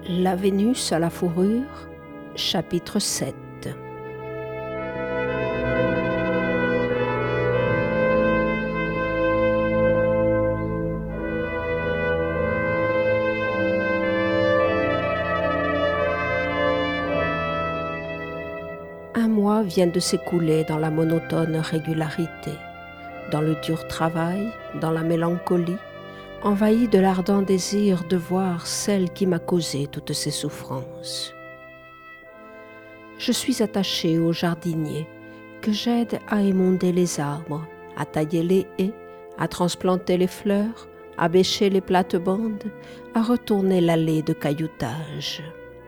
La Vénus à la fourrure, chapitre 7. Un mois vient de s'écouler dans la monotone régularité, dans le dur travail, dans la mélancolie, envahi de l'ardent désir de voir celle qui m'a causé toutes ces souffrances. Je suis attachée au jardinier, que j'aide à émonder les arbres, à tailler les haies, à transplanter les fleurs, à bêcher les plates-bandes, à retourner l'allée de cailloutage.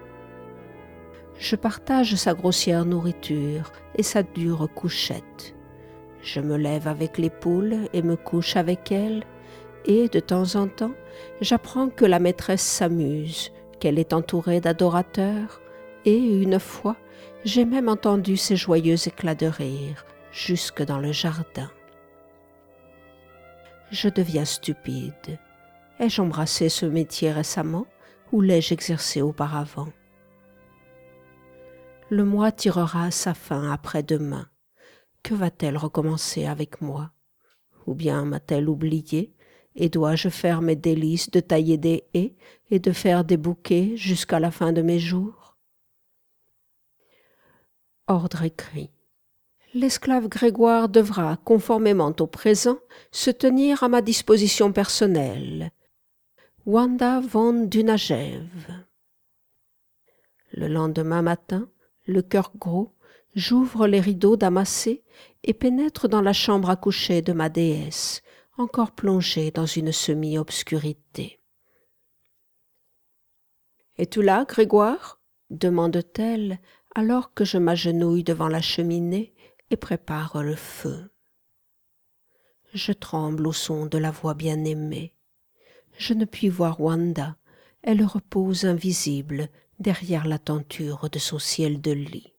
Je partage sa grossière nourriture et sa dure couchette. Je me lève avec les poules et me couche avec elles, et de temps en temps, j'apprends que la maîtresse s'amuse, qu'elle est entourée d'adorateurs, et une fois, j'ai même entendu ses joyeux éclats de rire jusque dans le jardin. Je deviens stupide. Ai-je embrassé ce métier récemment ou l'ai-je exercé auparavant? Le mois tirera à sa fin après-demain. Que va-t-elle recommencer avec moi? Ou bien m'a-t-elle oublié et dois-je faire mes délices de tailler des haies et de faire des bouquets jusqu'à la fin de mes jours? Ordre écrit. L'esclave Grégoire devra, conformément au présent, se tenir à ma disposition personnelle. Wanda von Dunajev. Le lendemain matin, le cœur gros, j'ouvre les rideaux damassés et pénètre dans la chambre à coucher de ma déesse, encore plongée dans une semi-obscurité. « Es-tu là, Grégoire ?» demande-t-elle, alors que je m'agenouille devant la cheminée et prépare le feu. Je tremble au son de la voix bien-aimée. Je ne puis voir Wanda, elle repose invisible derrière la tenture de son ciel de lit.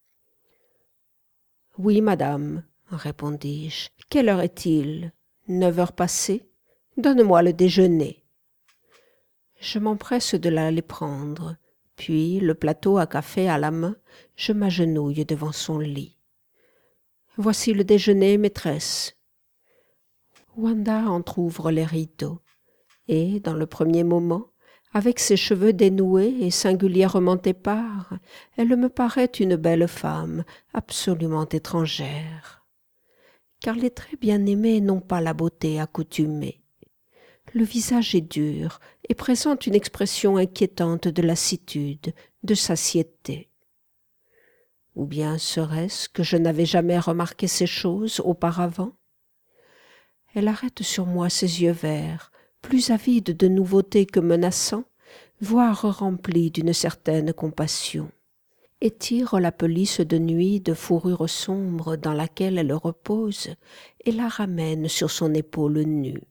« Oui, madame, répondis-je. Quelle heure est-il? 9 heures passées? Donne-moi le déjeuner. » Je m'empresse de l'aller prendre, puis, le plateau à café à la main, je m'agenouille devant son lit. « Voici le déjeuner, maîtresse. » Wanda entr'ouvre les rideaux, et, dans le premier moment, avec ses cheveux dénoués et singulièrement épars, elle me paraît une belle femme, absolument étrangère. Car les traits bien-aimés n'ont pas la beauté accoutumée. Le visage est dur et présente une expression inquiétante de lassitude, de satiété. Ou bien serait-ce que je n'avais jamais remarqué ces choses auparavant? Elle arrête sur moi ses yeux verts, plus avides de nouveauté que menaçants, voire remplis d'une certaine compassion, et tire la pelisse de nuit de fourrure sombre dans laquelle elle repose et la ramène sur son épaule nue.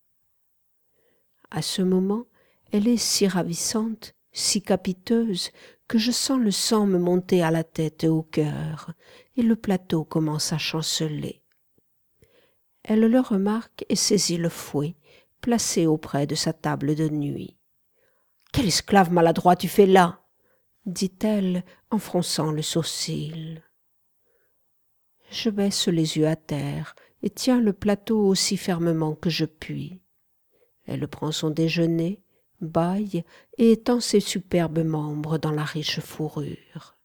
À ce moment, elle est si ravissante, si capiteuse, que je sens le sang me monter à la tête et au cœur, et le plateau commence à chanceler. Elle le remarque et saisit le fouet, placé auprès de sa table de nuit. « Quel esclave maladroit tu fais là ?» dit-elle en fronçant le sourcil. Je baisse les yeux à terre et tiens le plateau aussi fermement que je puis. Elle prend son déjeuner, bâille et étend ses superbes membres dans la riche fourrure.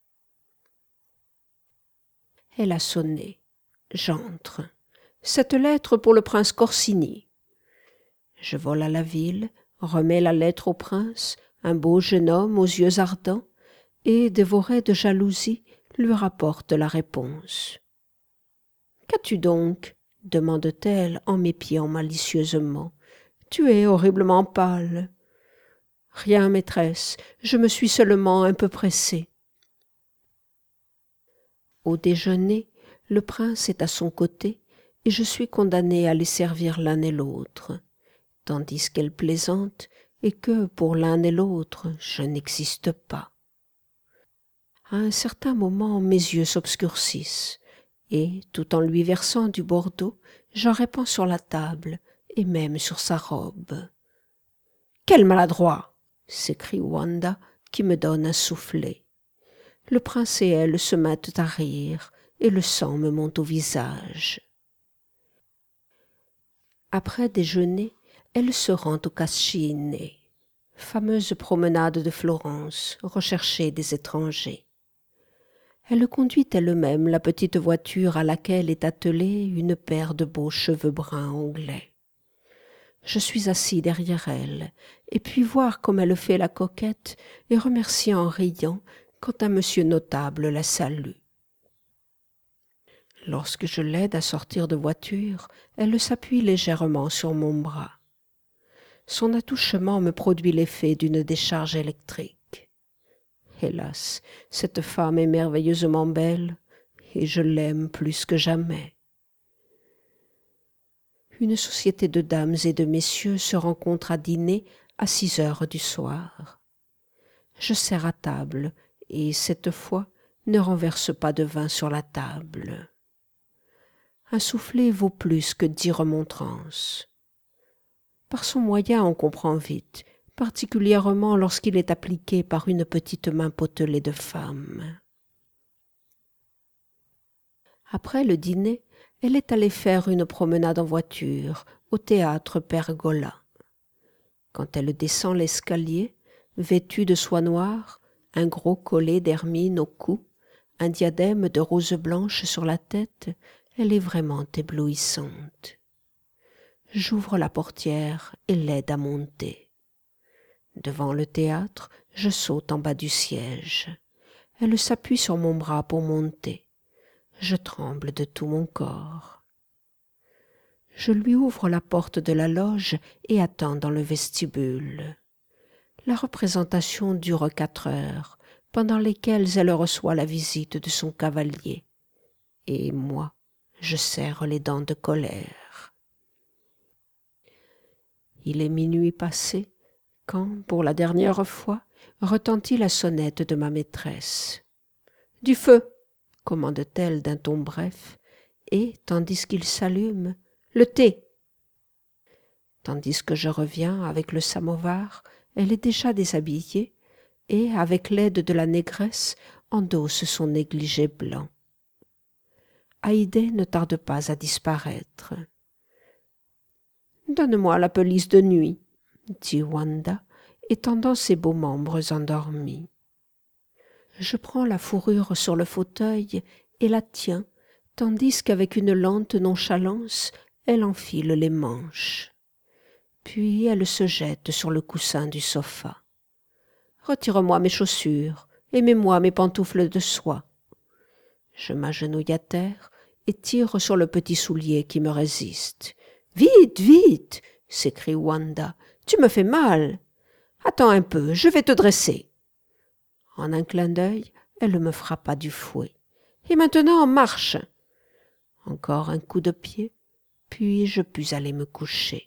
Elle a sonné. J'entre. Cette lettre pour le prince Corsini. Je vole à la ville, remets la lettre au prince, un beau jeune homme aux yeux ardents, et, dévoré de jalousie, lui rapporte la réponse. « Qu'as-tu donc ?» demande-t-elle en m'épiant malicieusement. « Tu es horriblement pâle. »« Rien, maîtresse, je me suis seulement un peu pressée. » Au déjeuner, le prince est à son côté, et je suis condamnée à les servir l'un et l'autre, tandis qu'elle plaisante et que, pour l'un et l'autre, je n'existe pas. À un certain moment, mes yeux s'obscurcissent, et, tout en lui versant du Bordeaux, j'en répands sur la table, et même sur sa robe. « Quel maladroit !» s'écrie Wanda, qui me donne un soufflet. Le prince et elle se mettent à rire, et le sang me monte au visage. Après déjeuner, elle se rend au Cascine, fameuse promenade de Florence, recherchée des étrangers. Elle conduit elle-même la petite voiture à laquelle est attelée une paire de beaux cheveux bruns anglais. Je suis assis derrière elle, et puis voir comme elle fait la coquette et remercie en riant quand un monsieur notable la salue. Lorsque je l'aide à sortir de voiture, elle s'appuie légèrement sur mon bras. Son attouchement me produit l'effet d'une décharge électrique. Hélas, cette femme est merveilleusement belle, et je l'aime plus que jamais. Une société de dames et de messieurs se rencontre à dîner à 6 heures du soir. Je sers à table, et cette fois ne renverse pas de vin sur la table. Un soufflet vaut plus que 10 remontrances. Par son moyen on comprend vite, particulièrement lorsqu'il est appliqué par une petite main potelée de femme. Après le dîner, elle est allée faire une promenade en voiture au théâtre Pergola. Quand elle descend l'escalier, vêtue de soie noire, un gros collet d'hermine au cou, un diadème de roses blanches sur la tête, elle est vraiment éblouissante. J'ouvre la portière et l'aide à monter. Devant le théâtre, je saute en bas du siège. Elle s'appuie sur mon bras pour monter. Je tremble de tout mon corps. Je lui ouvre la porte de la loge et attends dans le vestibule. La représentation dure 4 heures, pendant lesquelles elle reçoit la visite de son cavalier. Et moi, je serre les dents de colère. Il est minuit passé, quand, pour la dernière fois, retentit la sonnette de ma maîtresse. « Du feu !» commande-t-elle d'un ton bref, et, tandis qu'il s'allume, « le thé !» Tandis que je reviens avec le samovar, elle est déjà déshabillée et, avec l'aide de la négresse, endosse son négligé blanc. Haydée ne tarde pas à disparaître. « Donne-moi la pelisse de nuit, » dit Wanda, étendant ses beaux membres endormis. Je prends la fourrure sur le fauteuil et la tiens, tandis qu'avec une lente nonchalance, elle enfile les manches. Puis elle se jette sur le coussin du sofa. « Retire-moi mes chaussures et mets-moi mes pantoufles de soie. » Je m'agenouille à terre et tire sur le petit soulier qui me résiste. « Vite, vite !» s'écrie Wanda. « Tu me fais mal. Attends un peu, je vais te dresser. » En un clin d'œil, elle me frappa du fouet. « Et maintenant, marche !» Encore un coup de pied, puis je pus aller me coucher.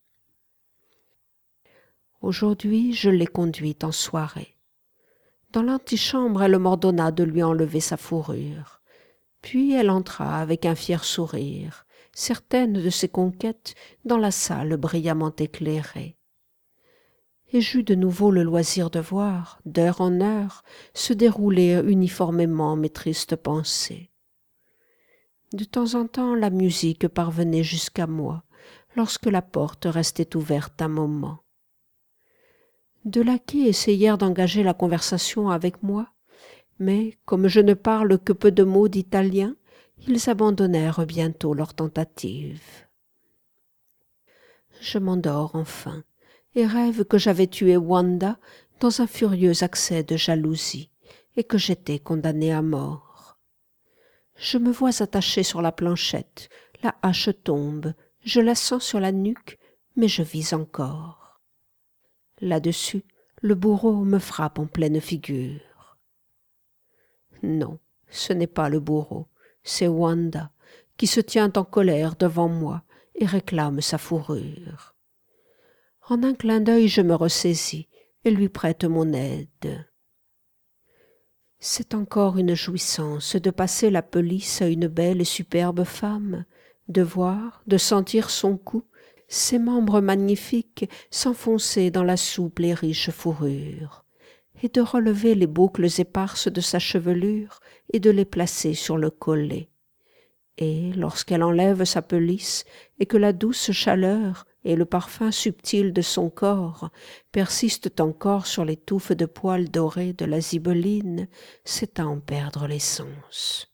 Aujourd'hui, je l'ai conduite en soirée. Dans l'antichambre, elle m'ordonna de lui enlever sa fourrure. Puis elle entra avec un fier sourire, certaine de ses conquêtes, dans la salle brillamment éclairée. Et j'eus de nouveau le loisir de voir, d'heure en heure, se dérouler uniformément mes tristes pensées. De temps en temps, la musique parvenait jusqu'à moi, lorsque la porte restait ouverte un moment. Deux laquais essayèrent d'engager la conversation avec moi, mais, comme je ne parle que peu de mots d'italien, ils abandonnèrent bientôt leur tentative. Je m'endors enfin, et rêve que j'avais tué Wanda dans un furieux accès de jalousie, et que j'étais condamné à mort. Je me vois attaché sur la planchette, la hache tombe, je la sens sur la nuque, mais je vis encore. Là-dessus, le bourreau me frappe en pleine figure. Non, ce n'est pas le bourreau, c'est Wanda, qui se tient en colère devant moi et réclame sa fourrure. En un clin d'œil, je me ressaisis et lui prête mon aide. C'est encore une jouissance de passer la pelisse à une belle et superbe femme, de voir, de sentir son cou, ses membres magnifiques s'enfoncer dans la souple et riche fourrure. et de relever les boucles éparses de sa chevelure et de les placer sur le collet. Et lorsqu'elle enlève sa pelisse et que la douce chaleur et le parfum subtil de son corps persistent encore sur les touffes de poils dorés de la zibeline, c'est à en perdre les sens.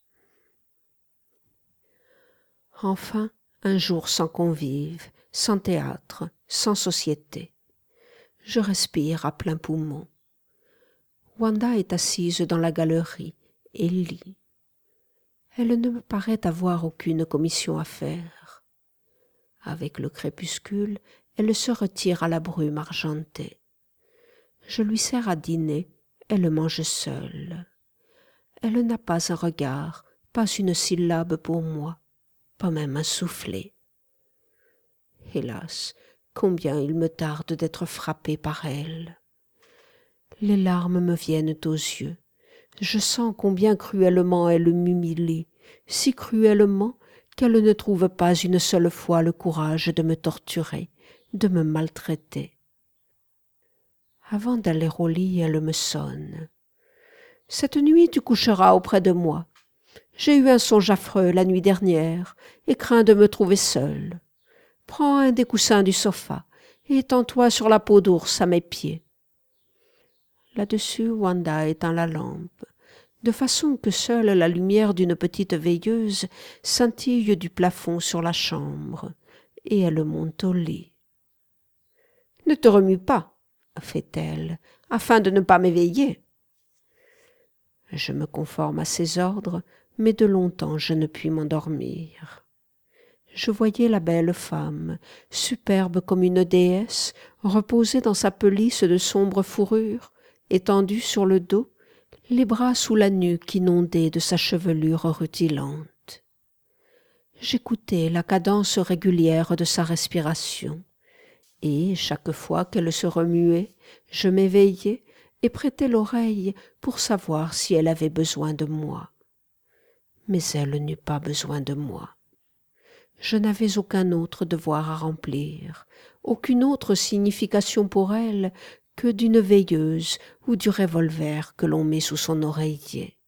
Enfin, un jour sans convives, sans théâtre, sans société. Je respire à plein poumon. Wanda est assise dans la galerie et lit. Elle ne me paraît avoir aucune commission à faire. Avec le crépuscule, elle se retire à la brume argentée. Je lui sers à dîner, elle mange seule. Elle n'a pas un regard, pas une syllabe pour moi, pas même un soufflet. Hélas, combien il me tarde d'être frappé par elle. Les larmes me viennent aux yeux. Je sens combien cruellement elle m'humilie, si cruellement qu'elle ne trouve pas une seule fois le courage de me torturer, de me maltraiter. Avant d'aller au lit, elle me sonne. « Cette nuit, tu coucheras auprès de moi. J'ai eu un songe affreux la nuit dernière et crains de me trouver seule. Prends un des coussins du sofa et étends-toi sur la peau d'ours à mes pieds. » Là-dessus, Wanda éteint la lampe, de façon que seule la lumière d'une petite veilleuse scintille du plafond sur la chambre, et elle monte au lit. « Ne te remue pas, » fait-elle, « afin de ne pas m'éveiller. » Je me conforme à ses ordres, mais de longtemps je ne puis m'endormir. Je voyais la belle femme, superbe comme une déesse, reposer dans sa pelisse de sombre fourrure, étendue sur le dos, les bras sous la nuque inondée de sa chevelure rutilante. J'écoutais la cadence régulière de sa respiration, et chaque fois qu'elle se remuait, je m'éveillais et prêtais l'oreille pour savoir si elle avait besoin de moi. Mais elle n'eut pas besoin de moi. Je n'avais aucun autre devoir à remplir, aucune autre signification pour elle que d'une veilleuse ou du revolver que l'on met sous son oreiller.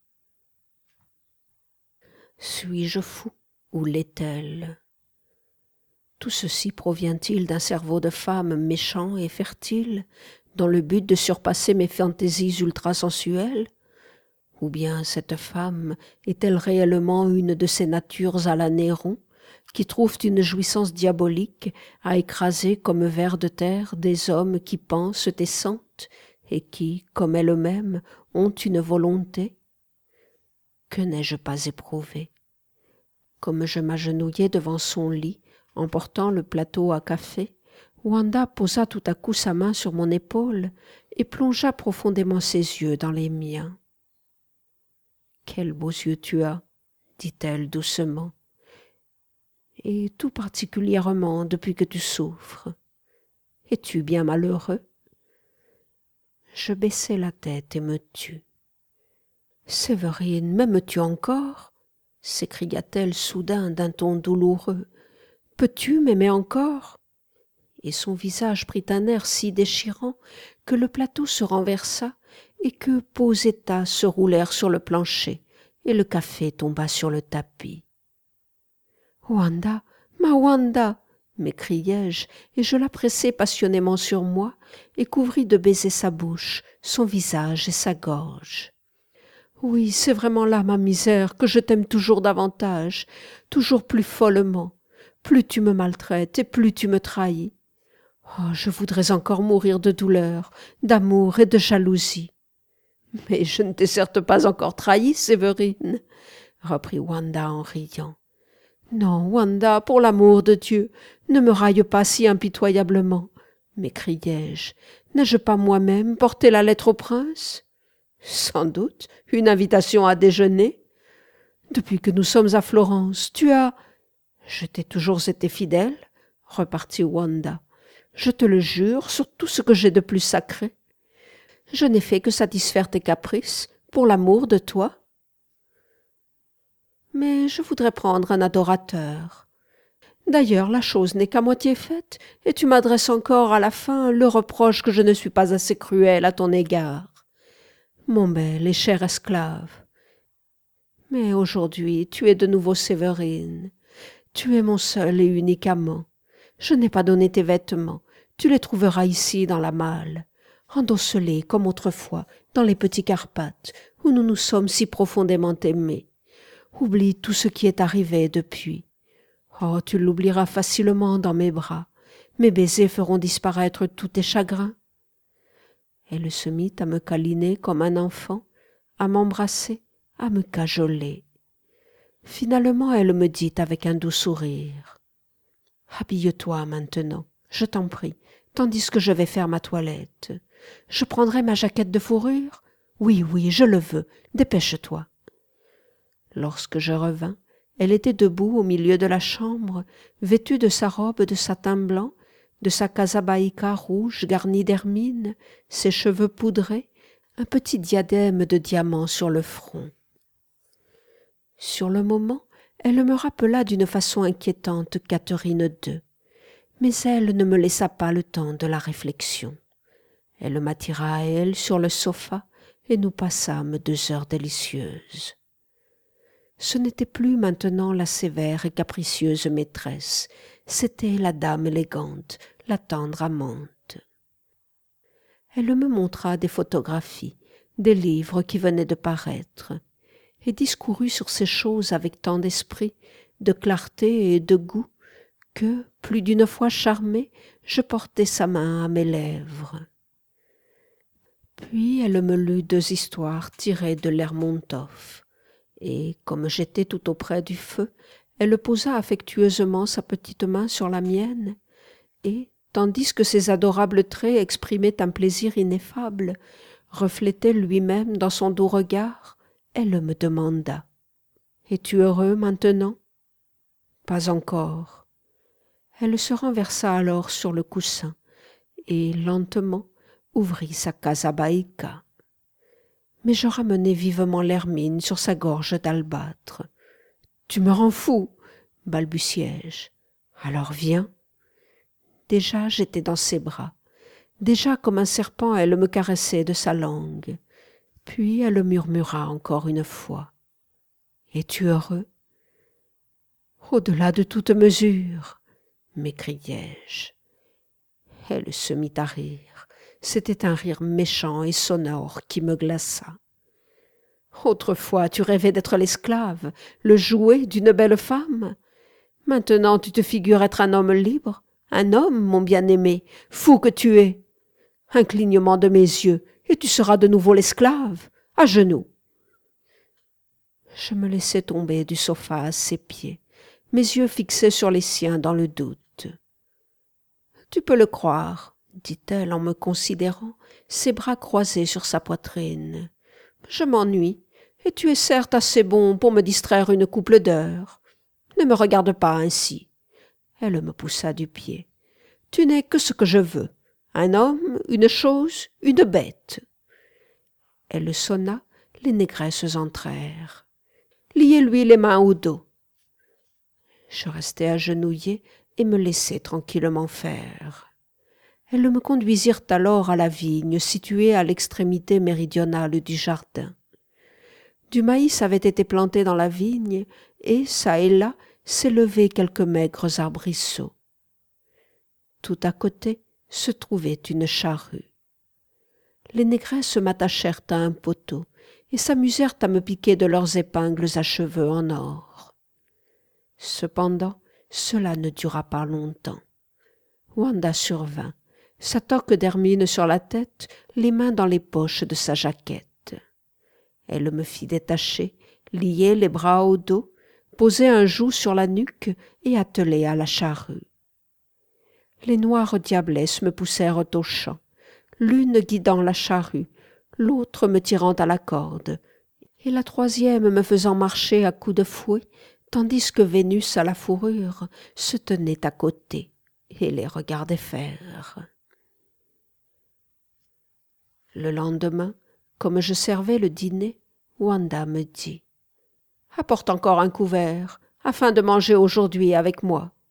Suis-je fou ou l'est-elle? Tout ceci provient-il d'un cerveau de femme méchant et fertile, dans le but de surpasser mes fantaisies ultrasensuelles? Ou bien cette femme est-elle réellement une de ces natures à la Néron, qui trouvent une jouissance diabolique à écraser comme vers de terre des hommes qui pensent et sentent, et qui, comme elles-mêmes, ont une volonté? Que n'ai-je pas éprouvé? Comme je m'agenouillais devant son lit, en portant le plateau à café, Wanda posa tout à coup sa main sur mon épaule et plongea profondément ses yeux dans les miens. « Quels beaux yeux tu as, » dit-elle doucement, « et tout particulièrement depuis que tu souffres. Es-tu bien malheureux? » Je baissai la tête et me tus. « Séverine, m'aimes-tu encore ?» s'écria-t-elle soudain d'un ton douloureux. « Peux-tu m'aimer encore ?» Et son visage prit un air si déchirant que le plateau se renversa et que peaux et tasses se roulèrent sur le plancher et le café tomba sur le tapis. « Wanda, ma Wanda !» m'écriai-je, et je la pressai passionnément sur moi et couvris de baisers sa bouche, son visage et sa gorge. « Oui, c'est vraiment là ma misère, que je t'aime toujours davantage, toujours plus follement. Plus tu me maltraites et plus tu me trahis. Oh, je voudrais encore mourir de douleur, d'amour et de jalousie. »« Mais je ne t'ai certes pas encore trahi, Séverine, » reprit Wanda en riant. « Non, Wanda, pour l'amour de Dieu, ne me raille pas si impitoyablement, » m'écriai-je. « N'ai-je pas moi-même porté la lettre au prince ? » ?»« Sans doute, une invitation à déjeuner. Depuis que nous sommes à Florence, tu as… »« Je t'ai toujours été fidèle, » repartit Wanda. « Je te le jure sur tout ce que j'ai de plus sacré. Je n'ai fait que satisfaire tes caprices pour l'amour de toi. Mais je voudrais prendre un adorateur. D'ailleurs, la chose n'est qu'à moitié faite, et tu m'adresses encore à la fin le reproche que je ne suis pas assez cruelle à ton égard. Mon bel et cher esclave. Mais aujourd'hui, tu es de nouveau Séverine. Tu es mon seul et unique amant. Je n'ai pas donné tes vêtements. Tu les trouveras ici dans la malle. Endosse-les comme autrefois dans les petits Carpates, où nous nous sommes si profondément aimés. Oublie tout ce qui est arrivé depuis. Oh, tu l'oublieras facilement dans mes bras. Mes baisers feront disparaître tous tes chagrins. Elle se mit à me câliner comme un enfant, à m'embrasser, à me cajoler. Finalement, elle me dit avec un doux sourire. « Habille-toi maintenant, je t'en prie, tandis que je vais faire ma toilette. Je prendrai ma jaquette de fourrure? Oui, oui, je le veux, dépêche-toi. » Lorsque je revins, elle était debout au milieu de la chambre, vêtue de sa robe de satin blanc, de sa casabaïca rouge garnie d'hermine, ses cheveux poudrés, un petit diadème de diamants sur le front. Sur le moment, elle me rappela d'une façon inquiétante Catherine II, mais elle ne me laissa pas le temps de la réflexion. Elle m'attira à elle sur le sofa et nous passâmes 2 heures délicieuses. Ce n'était plus maintenant la sévère et capricieuse maîtresse, c'était la dame élégante, la tendre amante. Elle me montra des photographies, des livres qui venaient de paraître, et discourut sur ces choses avec tant d'esprit, de clarté et de goût, que, plus d'une fois charmée, je portai sa main à mes lèvres. Puis elle me lut 2 histoires tirées de Lermontov, et, comme j'étais tout auprès du feu, elle posa affectueusement sa petite main sur la mienne, et, tandis que ses adorables traits exprimaient un plaisir ineffable, reflétaient lui-même dans son doux regard, elle me demanda « Es-tu heureux maintenant ?»« Pas encore. » Elle se renversa alors sur le coussin et, lentement, ouvrit sa casabaïca. Mais je ramenai vivement l'hermine sur sa gorge d'albâtre. « Tu me rends fou !» balbutiai-je. « Alors viens. » Déjà j'étais dans ses bras. Déjà comme un serpent elle me caressait de sa langue. Puis elle murmura encore une fois. « Es-tu heureux ?»« Au-delà de toute mesure !» m'écriai-je. Elle se mit à rire. C'était un rire méchant et sonore qui me glaça. « Autrefois, tu rêvais d'être l'esclave, le jouet d'une belle femme. Maintenant, tu te figures être un homme libre, un homme, mon bien-aimé, fou que tu es. Un clignement de mes yeux, et tu seras de nouveau l'esclave, à genoux. » Je me laissai tomber du sofa à ses pieds, mes yeux fixés sur les siens dans le doute. « Tu peux le croire, » dit-elle en me considérant, ses bras croisés sur sa poitrine. « Je m'ennuie, et tu es certes assez bon pour me distraire une couple d'heures. Ne me regarde pas ainsi. » Elle me poussa du pied. « Tu n'es que ce que je veux, un homme, une chose, une bête. » Elle sonna, les négresses entrèrent. « Liez-lui les mains au dos. » Je restai agenouillée et me laissai tranquillement faire. Elles me conduisirent alors à la vigne située à l'extrémité méridionale du jardin. Du maïs avait été planté dans la vigne et, çà et là, s'élevaient quelques maigres arbrisseaux. Tout à côté se trouvait une charrue. Les négresses m'attachèrent à un poteau et s'amusèrent à me piquer de leurs épingles à cheveux en or. Cependant, cela ne dura pas longtemps. Wanda survint, sa toque d'hermine sur la tête, les mains dans les poches de sa jaquette. Elle me fit détacher, lier les bras au dos, poser un joug sur la nuque et atteler à la charrue. Les noires diablesses me poussèrent au champ, l'une guidant la charrue, l'autre me tirant à la corde, et la troisième me faisant marcher à coups de fouet, tandis que Vénus à la fourrure se tenait à côté et les regardait faire. Le lendemain, comme je servais le dîner, Wanda me dit « Apporte encore un couvert, afin de manger aujourd'hui avec moi. »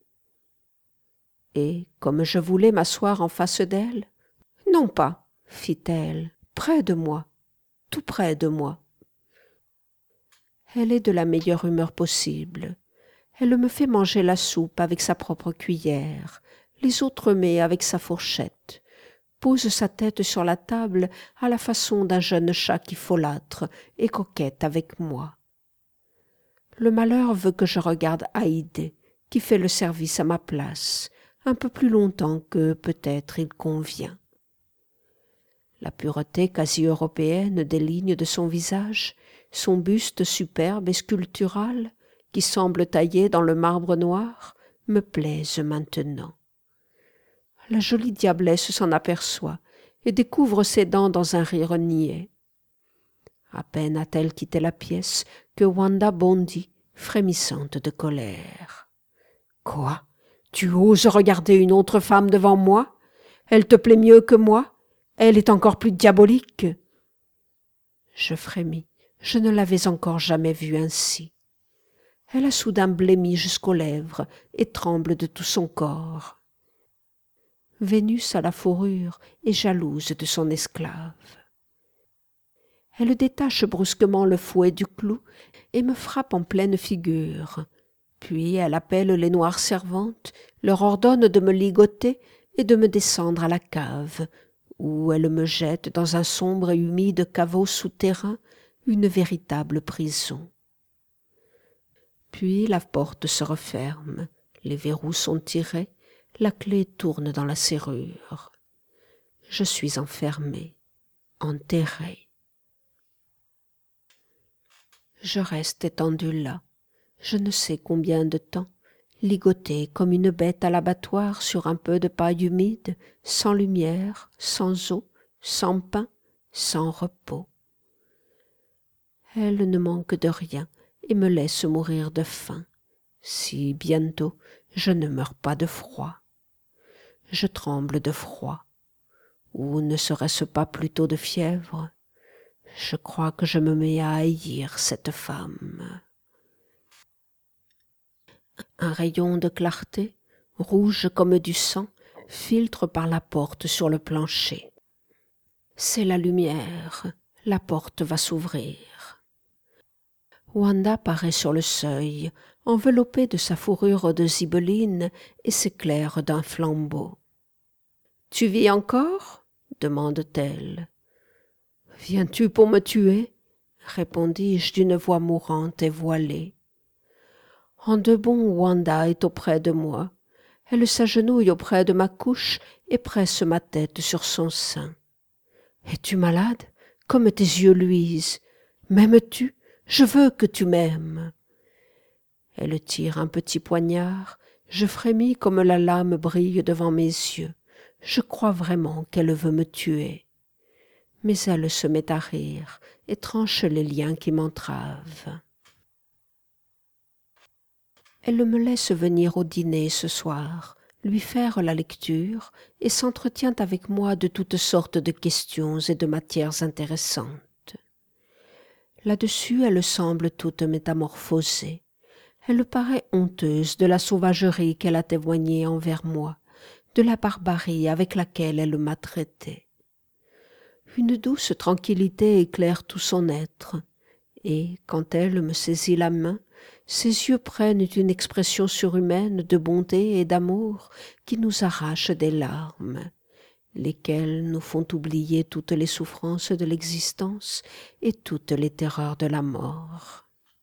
et, comme je voulais m'asseoir en face d'elle, « Non pas, fit-elle, près de moi, tout près de moi. » Elle est de la meilleure humeur possible. Elle me fait manger la soupe avec sa propre cuillère, les autres mets avec sa fourchette, pose sa tête sur la table à la façon d'un jeune chat qui folâtre et coquette avec moi. Le malheur veut que je regarde Haydée, qui fait le service à ma place, un peu plus longtemps que peut-être il convient. La pureté quasi européenne des lignes de son visage, son buste superbe et sculptural, qui semble taillé dans le marbre noir, me plaisent maintenant. La jolie diablesse s'en aperçoit et découvre ses dents dans un rire niais. À peine a-t-elle quitté la pièce que Wanda bondit, frémissante de colère. « Quoi? Tu oses regarder une autre femme devant moi? Elle te plaît mieux que moi? Elle est encore plus diabolique. » Je frémis, je ne l'avais encore jamais vue ainsi. Elle a soudain blêmi jusqu'aux lèvres et tremble de tout son corps. Vénus à la fourrure est jalouse de son esclave. Elle détache brusquement le fouet du clou et me frappe en pleine figure. Puis elle appelle les noires servantes, leur ordonne de me ligoter et de me descendre à la cave, où elle me jette dans un sombre et humide caveau souterrain, une véritable prison. Puis la porte se referme, les verrous sont tirés, la clé tourne dans la serrure. Je suis enfermée, enterrée. Je reste étendue là, je ne sais combien de temps, ligotée comme une bête à l'abattoir sur un peu de paille humide, sans lumière, sans eau, sans pain, sans repos. Elle ne manque de rien et me laisse mourir de faim, si bientôt je ne meurs pas de froid. Je tremble de froid, ou ne serait-ce pas plutôt de fièvre? Je crois que je me mets à haïr cette femme. Un rayon de clarté, rouge comme du sang, filtre par la porte sur le plancher. C'est la lumière, la porte va s'ouvrir. Wanda paraît sur le seuil, enveloppée de sa fourrure de zibeline et s'éclaire d'un flambeau. « Tu vis encore ?» demande-t-elle. « Viens-tu pour me tuer ?» répondis-je d'une voix mourante et voilée. En deux bonds, Wanda est auprès de moi. Elle s'agenouille auprès de ma couche et presse ma tête sur son sein. « Es-tu malade? Comme tes yeux luisent. M'aimes-tu? Je veux que tu m'aimes. » Elle tire un petit poignard. Je frémis comme la lame brille devant mes yeux. Je crois vraiment qu'elle veut me tuer. Mais elle se met à rire et tranche les liens qui m'entravent. Elle me laisse venir au dîner ce soir, lui faire la lecture et s'entretient avec moi de toutes sortes de questions et de matières intéressantes. Là-dessus, elle semble toute métamorphosée. Elle paraît honteuse de la sauvagerie qu'elle a témoignée envers moi, de la barbarie avec laquelle elle m'a traité. Une douce tranquillité éclaire tout son être, et, quand elle me saisit la main, ses yeux prennent une expression surhumaine de bonté et d'amour qui nous arrache des larmes, lesquelles nous font oublier toutes les souffrances de l'existence et toutes les terreurs de la mort.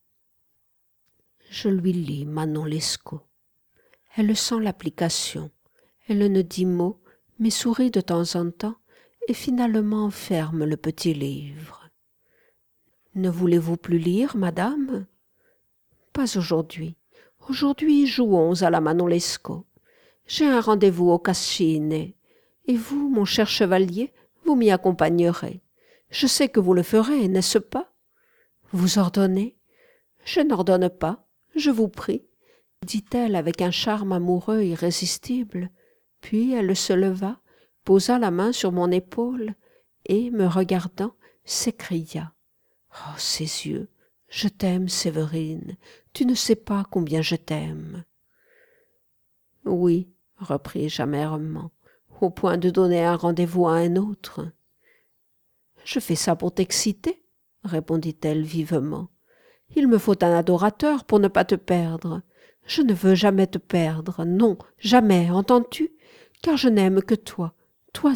Je lui lis Manon Lescaut. Elle sent l'application. Elle ne dit mot, mais sourit de temps en temps et finalement ferme le petit livre. « Ne voulez-vous plus lire, madame ?»« Pas aujourd'hui. Aujourd'hui, jouons à la Manon Lescaut. J'ai un rendez-vous au Cascine. Et vous, mon cher chevalier, vous m'y accompagnerez. Je sais que vous le ferez, n'est-ce pas? Vous ordonnez? Je n'ordonne pas, je vous prie, dit-elle avec un charme amoureux irrésistible. Puis elle se leva, posa la main sur mon épaule et, me regardant, s'écria. « Oh, ces yeux! Je t'aime, Séverine, tu ne sais pas combien je t'aime. » « Oui, repris-je amèrement, au point de donner un rendez-vous à un autre. « Je fais ça pour t'exciter, » répondit-elle vivement. « Il me faut un adorateur pour ne pas te perdre. Je ne veux jamais te perdre, non, jamais, entends-tu? Car je n'aime que toi seul. »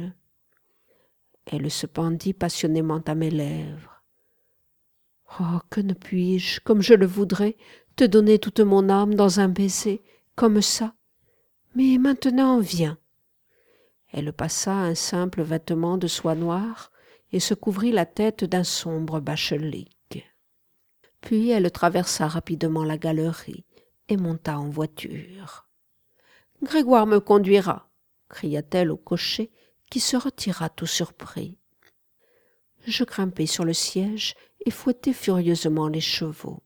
Elle se pendit passionnément à mes lèvres. « Oh, que ne puis-je, comme je le voudrais, te donner toute mon âme dans un baiser, comme ça. Mais maintenant, viens. » Elle passa un simple vêtement de soie noire et se couvrit la tête d'un sombre bachelique. Puis elle traversa rapidement la galerie et monta en voiture. « Grégoire me conduira, » cria-t-elle au cocher, qui se retira tout surpris. Je grimpai sur le siège et fouettai furieusement les chevaux.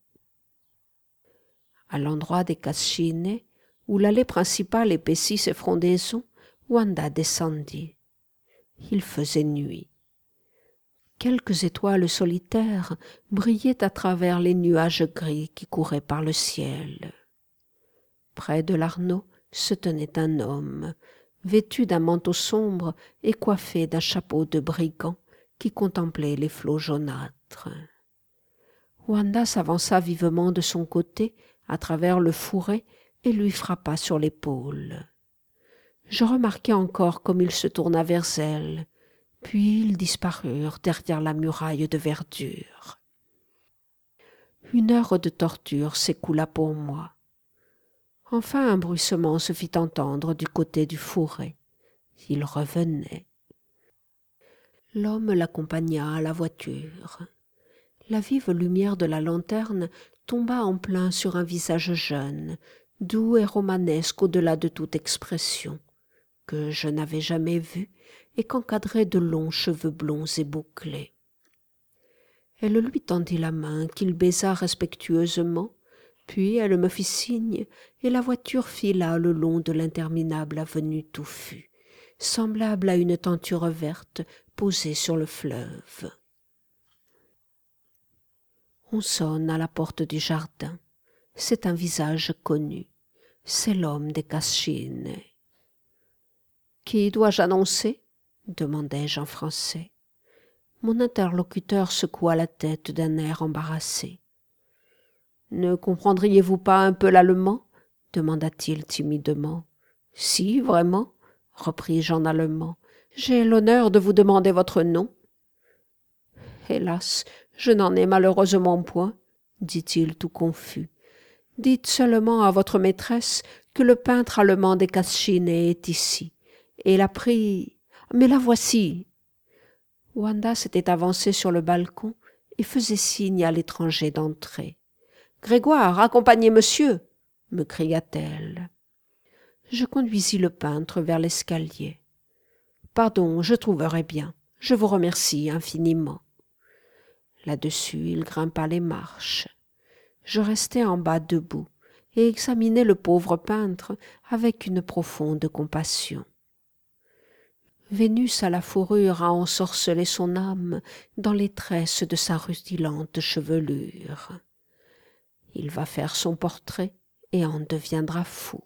À l'endroit des Cascine, où l'allée principale épaissit ses frondaisons, Wanda descendit. Il faisait nuit. Quelques étoiles solitaires brillaient à travers les nuages gris qui couraient par le ciel. Près de l'Arnaud se tenait un homme, vêtu d'un manteau sombre et coiffé d'un chapeau de brigand, qui contemplait les flots jaunâtres. Wanda s'avança vivement de son côté, à travers le fourré, et lui frappa sur l'épaule. Je remarquai encore comme il se tourna vers elle, puis ils disparurent derrière la muraille de verdure. Une heure de torture s'écoula pour moi. Enfin un bruissement se fit entendre du côté du fourré. Il revenait. L'homme l'accompagna à la voiture. La vive lumière de la lanterne tomba en plein sur un visage jeune, doux et romanesque au-delà de toute expression, que je n'avais jamais vu et qu'encadraient de longs cheveux blonds et bouclés. Elle lui tendit la main qu'il baisa respectueusement, puis elle me fit signe et la voiture fila le long de l'interminable avenue touffue, semblable à une tenture verte posée sur le fleuve. On sonne à la porte du jardin. C'est un visage connu. C'est l'homme des Cascine. « Qui dois-je annoncer ?» demandai-je en français. Mon interlocuteur secoua la tête d'un air embarrassé. « Ne comprendriez-vous pas un peu l'allemand » demanda-t-il timidement. « Si, vraiment, » repris-je en allemand. « J'ai l'honneur de vous demander votre nom. »« Hélas, je n'en ai malheureusement point, » dit-il tout confus. « Dites seulement à votre maîtresse que le peintre allemand des Cascine est ici. Et l'a pris... Mais la voici !» Wanda s'était avancée sur le balcon et faisait signe à l'étranger d'entrer. « Grégoire, accompagnez monsieur !» me cria-t-elle. Je conduisis le peintre vers l'escalier. « Pardon, je trouverai bien. Je vous remercie infiniment. » Là-dessus, il grimpa les marches. Je restai en bas debout et examinai le pauvre peintre avec une profonde compassion. Vénus à la fourrure a ensorcelé son âme dans les tresses de sa rutilante chevelure. Il va faire son portrait et en deviendra fou.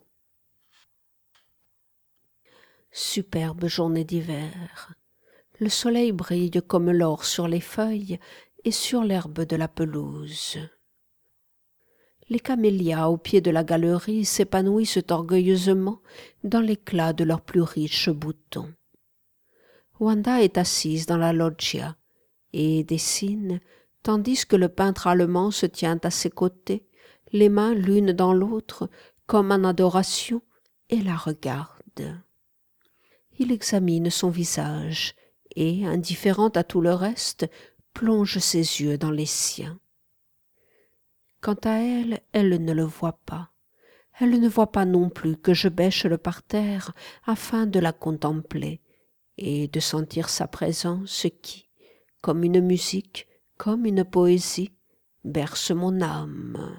Superbe journée d'hiver. Le soleil brille comme l'or sur les feuilles et sur l'herbe de la pelouse. Les camélias au pied de la galerie s'épanouissent orgueilleusement dans l'éclat de leurs plus riches boutons. Wanda est assise dans la loggia et dessine, tandis que le peintre allemand se tient à ses côtés, les mains l'une dans l'autre, comme en adoration, et la regarde. Il examine son visage et, indifférent à tout le reste, plonge ses yeux dans les siens. Quant à elle, elle ne le voit pas. Elle ne voit pas non plus que je bêche le parterre afin de la contempler et de sentir sa présence qui, comme une musique, comme une poésie, berce mon âme.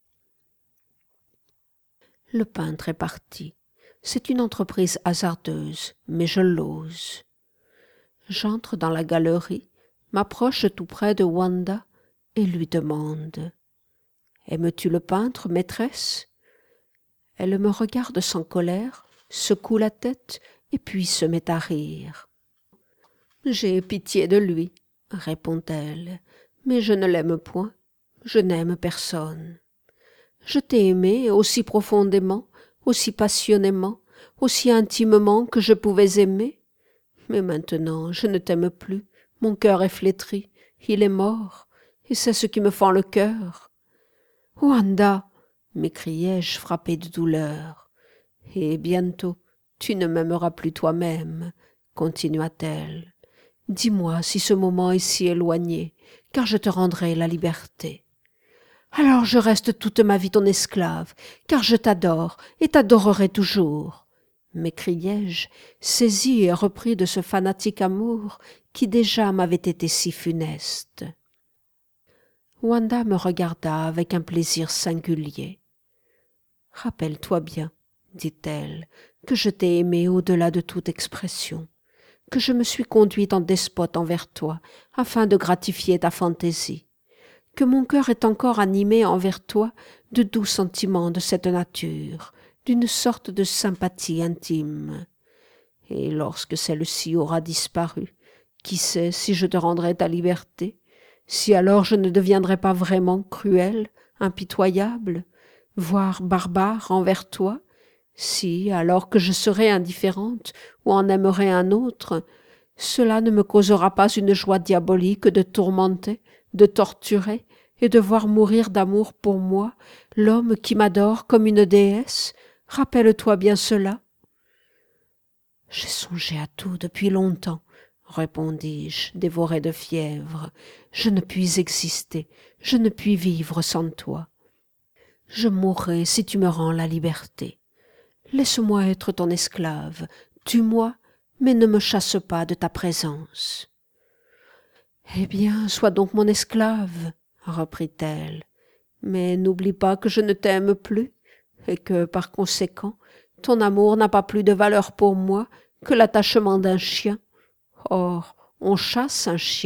Le peintre est parti. C'est une entreprise hasardeuse, mais je l'ose. J'entre dans la galerie, m'approche tout près de Wanda et lui demande « Aimes-tu le peintre, maîtresse ?» Elle me regarde sans colère, secoue la tête et puis se met à rire. « J'ai pitié de lui, répond-elle, mais je ne l'aime point, je n'aime personne. Je t'ai aimé aussi profondément, aussi passionnément, aussi intimement que je pouvais aimer, mais maintenant je ne t'aime plus, mon cœur est flétri, il est mort, et c'est ce qui me fend le cœur. »« Wanda !» m'écriai-je frappé de douleur. « Et bientôt tu ne m'aimeras plus toi-même, » continua-t-elle. « Dis-moi si ce moment est si éloigné, car je te rendrai la liberté. »« Alors je reste toute ma vie ton esclave, car je t'adore et t'adorerai toujours, » m'écriai-je, saisi et repris de ce fanatique amour qui déjà m'avait été si funeste. Wanda me regarda avec un plaisir singulier. « Rappelle-toi bien, dit-elle, que je t'ai aimé au-delà de toute expression, que je me suis conduite en despote envers toi afin de gratifier ta fantaisie, que mon cœur est encore animé envers toi de doux sentiments de cette nature, d'une sorte de sympathie intime. Et lorsque celle-ci aura disparu, qui sait si je te rendrai ta liberté, si alors je ne deviendrai pas vraiment cruel, impitoyable, voire barbare envers toi, si, alors que je serai indifférente ou en aimerai un autre, cela ne me causera pas une joie diabolique de tourmenter, de torturer et de voir mourir d'amour pour moi l'homme qui m'adore comme une déesse. Rappelle-toi bien cela. »« J'ai songé à tout depuis longtemps, » répondis-je, dévoré de fièvre. « Je ne puis exister, je ne puis vivre sans toi. Je mourrai si tu me rends la liberté. Laisse-moi être ton esclave, tue-moi, mais ne me chasse pas de ta présence. »« Eh bien, sois donc mon esclave, » reprit-elle, « mais n'oublie pas que je ne t'aime plus, et que, par conséquent, ton amour n'a pas plus de valeur pour moi que l'attachement d'un chien. Or, on chasse un chien. »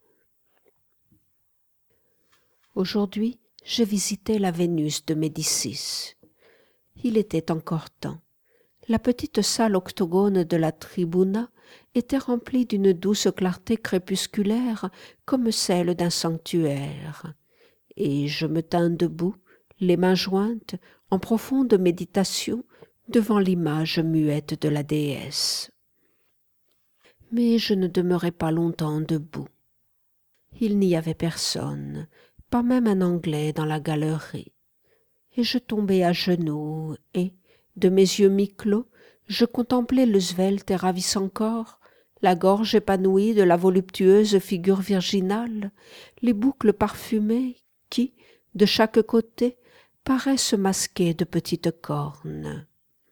Aujourd'hui, je visitais la Vénus de Médicis. Il était encore temps. La petite salle octogone de la tribuna était remplie d'une douce clarté crépusculaire comme celle d'un sanctuaire, et je me tins debout, les mains jointes, en profonde méditation devant l'image muette de la déesse. Mais je ne demeurai pas longtemps debout. Il n'y avait personne, pas même un Anglais dans la galerie, et je tombai à genoux et, de mes yeux mi-clos, je contemplai le svelte et ravissant corps, la gorge épanouie de la voluptueuse figure virginale, les boucles parfumées qui, de chaque côté, paraissent masquées de petites cornes.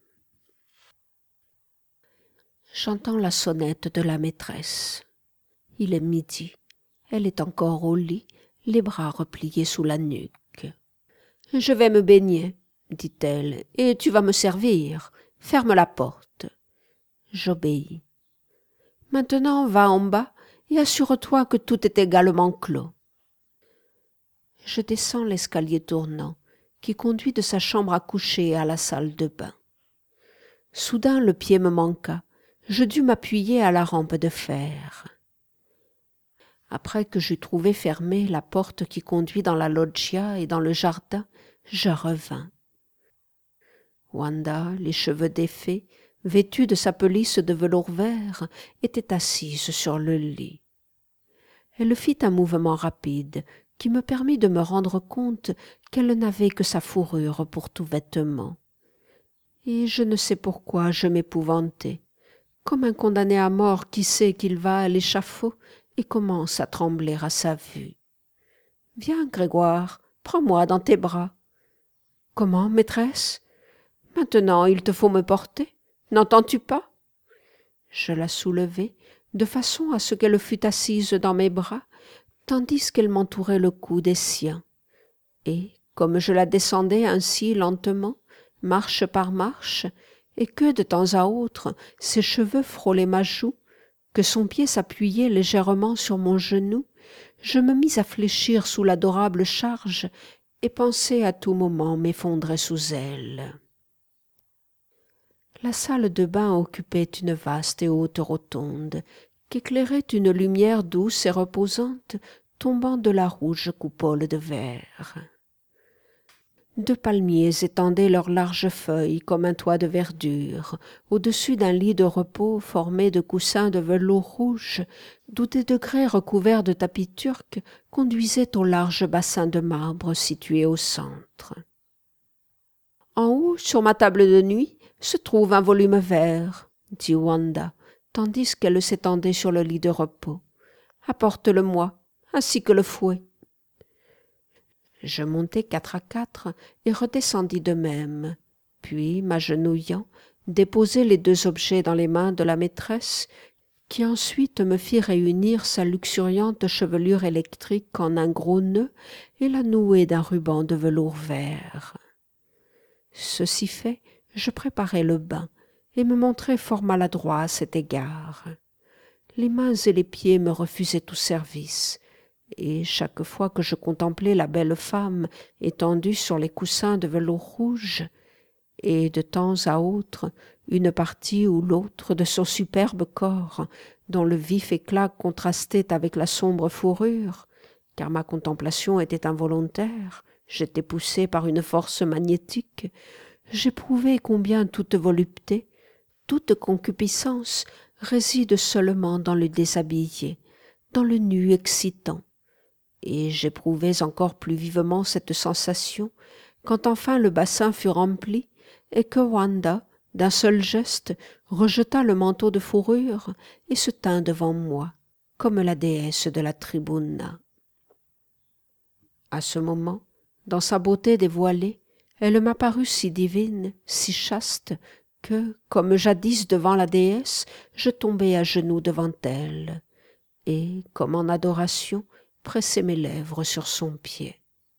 J'entends la sonnette de la maîtresse. Il est midi. Elle est encore au lit, les bras repliés sous la nuque. « Je vais me baigner, » dit-elle, « et tu vas me servir. Ferme la porte. » J'obéis. « Maintenant, va en bas et assure-toi que tout est également clos. » Je descends l'escalier tournant qui conduit de sa chambre à coucher à la salle de bain. Soudain, le pied me manqua. Je dus m'appuyer à la rampe de fer. Après que j'eus trouvé fermée la porte qui conduit dans la loggia et dans le jardin, je revins. Wanda, les cheveux défaits, vêtue de sa pelisse de velours vert, était assise sur le lit. Elle fit un mouvement rapide qui me permit de me rendre compte qu'elle n'avait que sa fourrure pour tout vêtement. Et je ne sais pourquoi je m'épouvantai, comme un condamné à mort qui sait qu'il va à l'échafaud et commence à trembler à sa vue. « Viens, Grégoire, prends-moi dans tes bras. »« Comment, maîtresse ? Maintenant il te faut me porter, n'entends-tu pas ?» Je la soulevai de façon à ce qu'elle fût assise dans mes bras, tandis qu'elle m'entourait le cou des siens. Et, comme je la descendais ainsi lentement, marche par marche, et que, de temps à autre, ses cheveux frôlaient ma joue, que son pied s'appuyait légèrement sur mon genou, je me mis à fléchir sous l'adorable charge et pensai à tout moment m'effondrer sous elle. La salle de bain occupait une vaste et haute rotonde, qu'éclairait une lumière douce et reposante tombant de la rouge coupole de verre. 2 palmiers étendaient leurs larges feuilles comme un toit de verdure, au-dessus d'un lit de repos formé de coussins de velours rouge, d'où des degrés recouverts de tapis turcs conduisaient au large bassin de marbre situé au centre. En haut, sur ma table de nuit, se trouve un volume vert, dit Wanda, tandis qu'elle s'étendait sur le lit de repos. Apporte-le-moi, ainsi que le fouet. Je montai 4 à 4 et redescendis de même, puis, m'agenouillant, déposai les 2 objets dans les mains de la maîtresse, qui ensuite me fit réunir sa luxuriante chevelure électrique en un gros nœud et la nouer d'un ruban de velours vert. Ceci fait, je préparai le bain et me montrai fort maladroit à cet égard. Les mains et les pieds me refusaient tout service, et chaque fois que je contemplais la belle femme étendue sur les coussins de velours rouge, et de temps à autre une partie ou l'autre de son superbe corps, dont le vif éclat contrastait avec la sombre fourrure, car ma contemplation était involontaire, j'étais poussé par une force magnétique, j'éprouvais combien toute volupté, toute concupiscence réside seulement dans le déshabillé, dans le nu excitant. Et j'éprouvais encore plus vivement cette sensation quand enfin le bassin fut rempli et que Wanda, d'un seul geste, rejeta le manteau de fourrure et se tint devant moi, comme la déesse de la tribuna. À ce moment, dans sa beauté dévoilée, elle m'apparut si divine, si chaste, que, comme jadis devant la déesse, je tombai à genoux devant elle, et, comme en adoration, pressai mes lèvres sur son pied.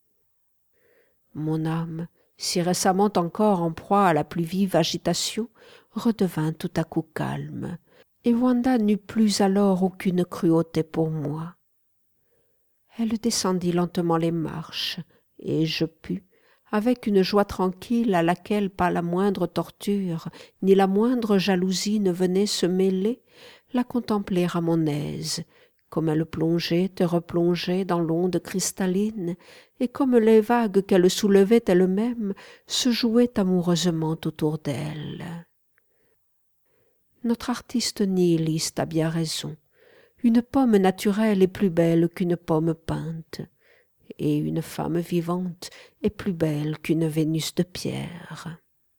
Mon âme, si récemment encore en proie à la plus vive agitation, redevint tout à coup calme, et Wanda n'eut plus alors aucune cruauté pour moi. Elle descendit lentement les marches, et je pus, avec une joie tranquille à laquelle pas la moindre torture ni la moindre jalousie ne venait se mêler, la contempler à mon aise, comme elle plongeait et replongeait dans l'onde cristalline, et comme les vagues qu'elle soulevait elle-même se jouaient amoureusement autour d'elle. Notre artiste nihiliste a bien raison. Une pomme naturelle est plus belle qu'une pomme peinte, et une femme vivante est plus belle qu'une Vénus de pierre.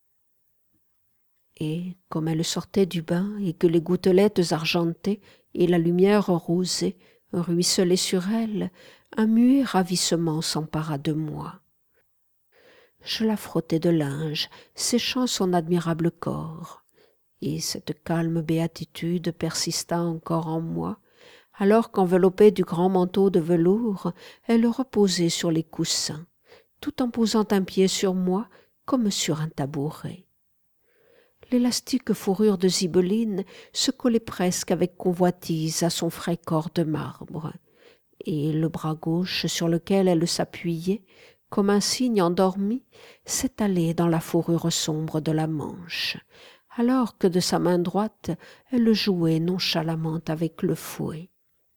Et, comme elle sortait du bain et que les gouttelettes argentées et la lumière rosée ruisselaient sur elle, un muet ravissement s'empara de moi. Je la frottai de linge, séchant son admirable corps, et cette calme béatitude persista encore en moi, alors qu'enveloppée du grand manteau de velours, elle reposait sur les coussins, tout en posant un pied sur moi comme sur un tabouret. L'élastique fourrure de Zibeline se collait presque avec convoitise à son frais corps de marbre, et le bras gauche sur lequel elle s'appuyait, comme un cygne endormi, s'étalait dans la fourrure sombre de la manche, alors que de sa main droite elle jouait nonchalamment avec le fouet.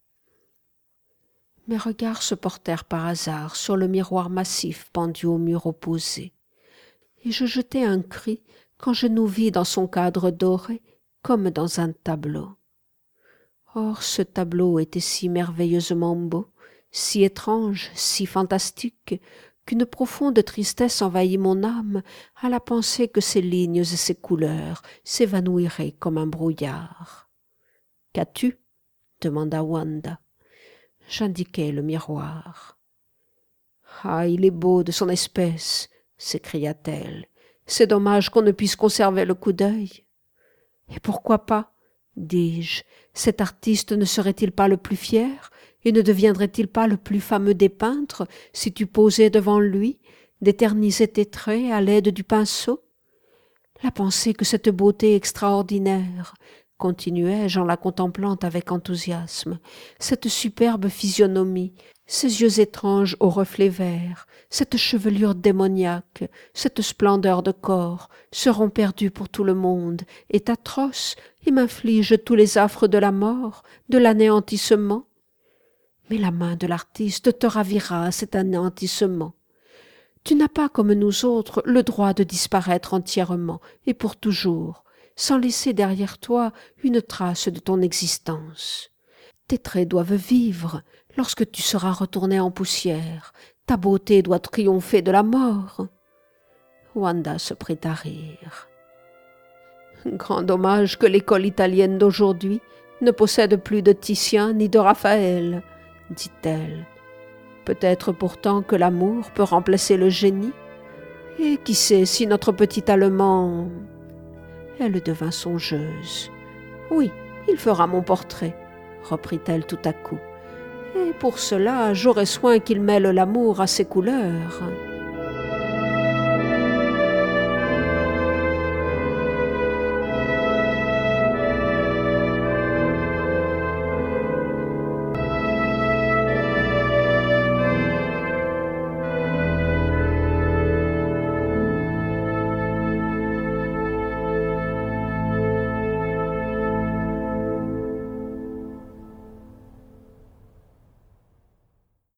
Mes regards se portèrent par hasard sur le miroir massif pendu au mur opposé, et je jetai un cri quand je nous vis dans son cadre doré, comme dans un tableau. Or ce tableau était si merveilleusement beau, si étrange, si fantastique, qu'une profonde tristesse envahit mon âme à la pensée que ces lignes et ces couleurs s'évanouiraient comme un brouillard. « Qu'as-tu » demanda Wanda. J'indiquai le miroir. « Ah, il est beau de son espèce !» s'écria-t-elle. « C'est dommage qu'on ne puisse conserver le coup d'œil. »« Et pourquoi pas ?» dis-je. « Cet artiste ne serait-il pas le plus fier et ne deviendrait-il pas le plus fameux des peintres si tu posais devant lui, d'éterniser tes traits à l'aide du pinceau ? La pensée que cette beauté extraordinaire, continuai-je en la contemplant avec enthousiasme, cette superbe physionomie, ces yeux étranges aux reflets verts, cette chevelure démoniaque, cette splendeur de corps seront perdus pour tout le monde, est atroce et m'inflige tous les affres de la mort, de l'anéantissement. Mais la main de l'artiste te ravira à cet anéantissement. Tu n'as pas, comme nous autres, le droit de disparaître entièrement et pour toujours, sans laisser derrière toi une trace de ton existence. Tes traits doivent vivre lorsque tu seras retourné en poussière. Ta beauté doit triompher de la mort. Wanda se prit à rire. Grand dommage que l'école italienne d'aujourd'hui ne possède plus de Titien ni de Raphaël, dit-elle. Peut-être pourtant que l'amour peut remplacer le génie. Et qui sait si notre petit Allemand... Elle devint songeuse. Oui, il fera mon portrait, reprit-elle tout à coup. Et pour cela, j'aurai soin qu'il mêle l'amour à ses couleurs.